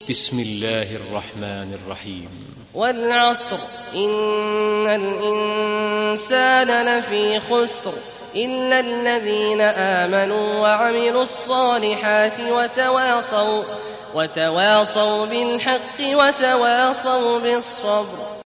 بسم الله الرحمن الرحيم. والعصر إن الإنسان لفي خسر إلا الذين آمنوا وعملوا الصالحات وتواصوا بالحق وتواصوا بالصبر.